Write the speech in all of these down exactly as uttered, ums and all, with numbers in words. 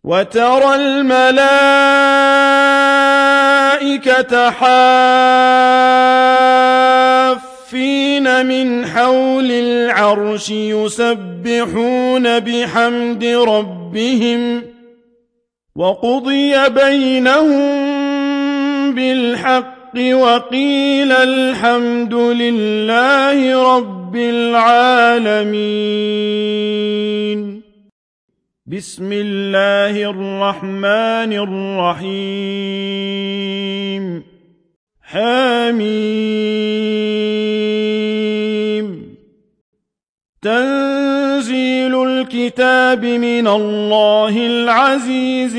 وترى الملائكة حافين من حول العرش يسبحون بحمد ربهم وقضي بينهم بالحق وقيل الحمد لله رب العالمين. بسم الله الرحمن الرحيم. حميم. تنزيل الكتاب من الله العزيز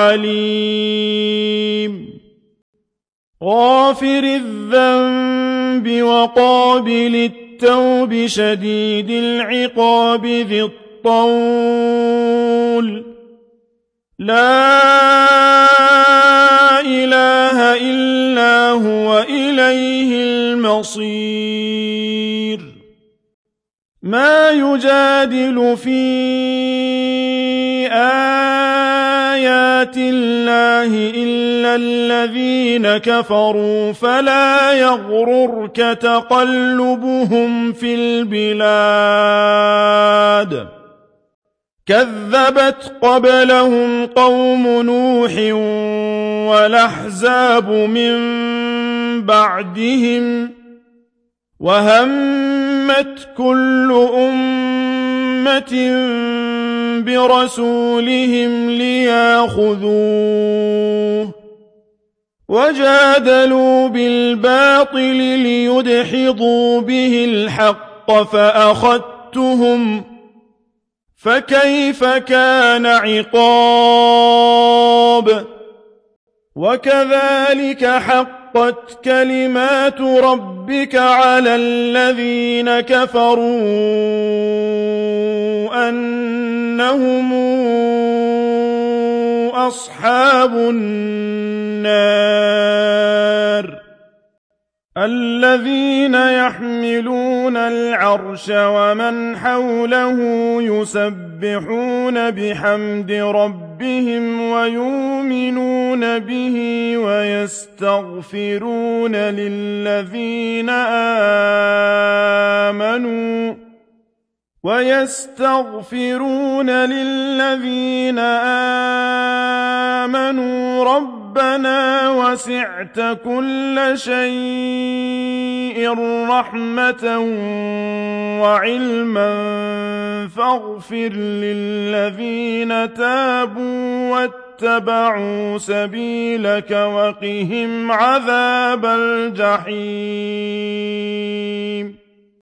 العليم. غافر الذنب وقابل التوب شديد العقاب ذي الطول لا إله إلا هو إليه المصير. ما يجادل في آيات الله إلا الذين كفروا فلا يغررك تقلبهم في البلاد. كذبت قبلهم قوم نوح والأحزاب من بعدهم وهمت كل أمة برسولهم ليأخذوه وجادلوا بالباطل ليدحضوا به الحق فأخذتهم فكيف كان عقاب. وكذلك حقت كلمات ربك على الذين كفروا أنهم أصحاب النار. الذين يحملون العرش ومن حوله يسبحون بحمد ربهم ويؤمنون به ويستغفرون للذين آمنوا ويستغفرون للذين آمنوا ربنا وسعت كل شيء رحمة وعلما فاغفر للذين تابوا واتبعوا سبيلك وقهم عذاب الجحيم.